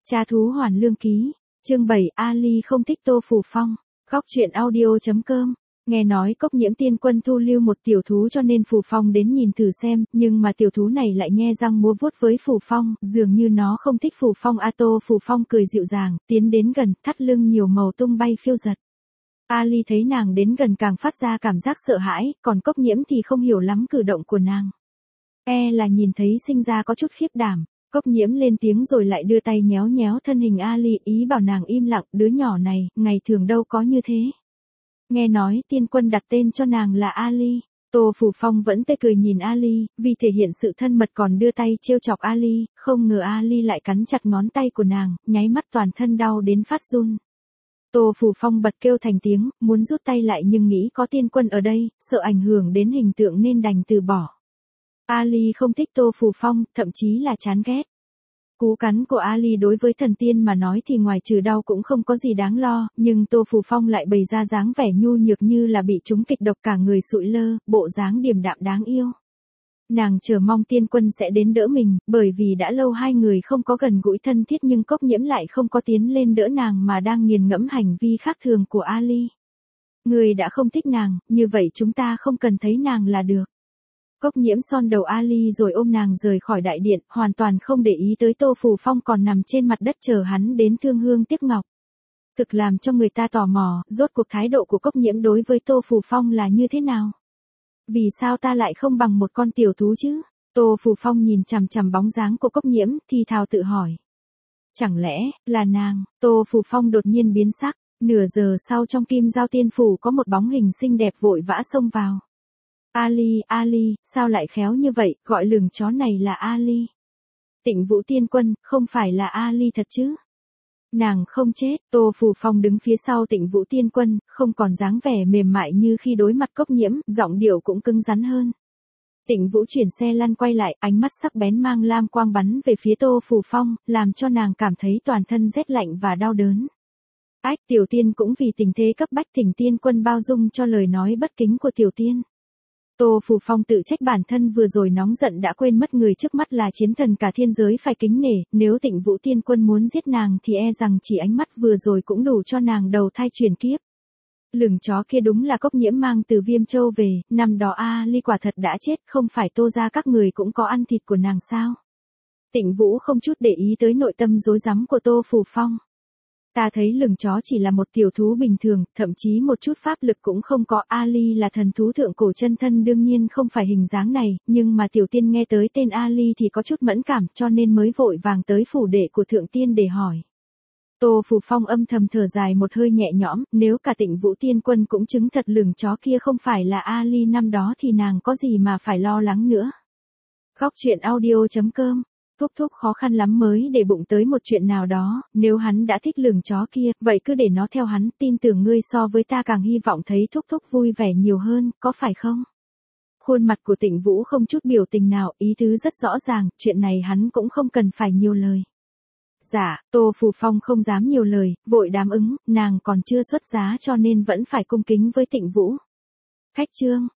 Cha thú hoàn lương ký, chương 7 Ali không thích Tô Phù Phong, góc truyện audio.com. Nghe nói Cốc Nhiễm tiên quân thu lưu một tiểu thú cho nên Phù Phong đến nhìn thử xem, nhưng mà tiểu thú này lại nhe răng múa vuốt với Phù Phong, dường như nó không thích Phù Phong. Tô Phù Phong cười dịu dàng, tiến đến gần, thắt lưng nhiều màu tung bay phiêu giật. Ali thấy nàng đến gần càng phát ra cảm giác sợ hãi, còn Cốc Nhiễm thì không hiểu lắm cử động của nàng. Là nhìn thấy sinh ra có chút khiếp đảm. Cốc Nhiễm lên tiếng rồi lại đưa tay nhéo nhéo thân hình Ali, ý bảo nàng im lặng, đứa nhỏ này, ngày thường đâu có như thế. Nghe nói tiên quân đặt tên cho nàng là Ali. Tô Phù Phong vẫn tươi cười nhìn Ali, vì thể hiện sự thân mật còn đưa tay trêu chọc Ali, không ngờ Ali lại cắn chặt ngón tay của nàng, nháy mắt toàn thân đau đến phát run. Tô Phù Phong bật kêu thành tiếng, muốn rút tay lại nhưng nghĩ có tiên quân ở đây, sợ ảnh hưởng đến hình tượng nên đành từ bỏ. Ali không thích Tô Phù Phong, thậm chí là chán ghét. Cú cắn của Ali đối với thần tiên mà nói thì ngoài trừ đau cũng không có gì đáng lo, nhưng Tô Phù Phong lại bày ra dáng vẻ nhu nhược như là bị trúng kịch độc, cả người sụi lơ, bộ dáng điềm đạm đáng yêu. Nàng chờ mong tiên quân sẽ đến đỡ mình, bởi vì đã lâu hai người không có gần gũi thân thiết, nhưng Cốc Nhiễm lại không có tiến lên đỡ nàng mà đang nghiền ngẫm hành vi khác thường của Ali. Người đã không thích nàng, như vậy chúng ta không cần thấy nàng là được. Cốc Nhiễm son đầu Ali rồi ôm nàng rời khỏi đại điện, hoàn toàn không để ý tới Tô Phù Phong còn nằm trên mặt đất chờ hắn đến thương hương tiếc ngọc. Thực làm cho người ta tò mò, rốt cuộc thái độ của Cốc Nhiễm đối với Tô Phù Phong là như thế nào? Vì sao ta lại không bằng một con tiểu thú chứ? Tô Phù Phong nhìn chằm chằm bóng dáng của Cốc Nhiễm, thì thào tự hỏi. Chẳng lẽ, là nàng? Tô Phù Phong đột nhiên biến sắc, nửa giờ sau trong Kim Giao Tiên Phủ có một bóng hình xinh đẹp vội vã xông vào. Ali, sao lại khéo như vậy, gọi lường chó này là Ali. Tịnh Vũ tiên quân, không phải là Ali thật chứ? Nàng không chết. Tô Phù Phong đứng phía sau Tịnh Vũ tiên quân, không còn dáng vẻ mềm mại như khi đối mặt Cốc Nhiễm, giọng điệu cũng cứng rắn hơn. Tịnh Vũ chuyển xe lăn quay lại, ánh mắt sắc bén mang lam quang bắn về phía Tô Phù Phong, làm cho nàng cảm thấy toàn thân rét lạnh và đau đớn. Tiểu tiên cũng vì tình thế cấp bách thỉnh tiên quân bao dung cho lời nói bất kính của tiểu tiên. Tô Phù Phong tự trách bản thân vừa rồi nóng giận đã quên mất người trước mắt là chiến thần cả thiên giới phải kính nể, nếu Tịnh Vũ tiên quân muốn giết nàng thì rằng chỉ ánh mắt vừa rồi cũng đủ cho nàng đầu thai chuyển kiếp. Lửng chó kia đúng là Cốc Nhiễm mang từ Viêm Châu về, năm đó Ali quả thật đã chết, không phải Tô gia các người cũng có ăn thịt của nàng sao? Tịnh Vũ không chút để ý tới nội tâm rối rắm của Tô Phù Phong. Ta thấy lửng chó chỉ là một tiểu thú bình thường, thậm chí một chút pháp lực cũng không có. Ali là thần thú thượng cổ chân thân, đương nhiên không phải hình dáng này, nhưng mà tiểu tiên nghe tới tên Ali thì có chút mẫn cảm, cho nên mới vội vàng tới phủ đệ của thượng tiên để hỏi. Tô Phù Phong âm thầm thở dài một hơi nhẹ nhõm, nếu cả Tịnh Vũ tiên quân cũng chứng thật lửng chó kia không phải là Ali năm đó thì nàng có gì mà phải lo lắng nữa. Góc truyện audio.com. Thúc khó khăn lắm mới để bụng tới một chuyện nào đó, nếu hắn đã thích lửng chó kia, vậy cứ để nó theo hắn, tin tưởng ngươi so với ta càng hy vọng thấy thúc vui vẻ nhiều hơn, có phải không? Khuôn mặt của Tịnh Vũ không chút biểu tình nào, ý tứ rất rõ ràng, chuyện này hắn cũng không cần phải nhiều lời. Dạ, Tô Phù Phong không dám nhiều lời, vội đáp ứng, nàng còn chưa xuất giá cho nên vẫn phải cung kính với Tịnh Vũ. Khách trương,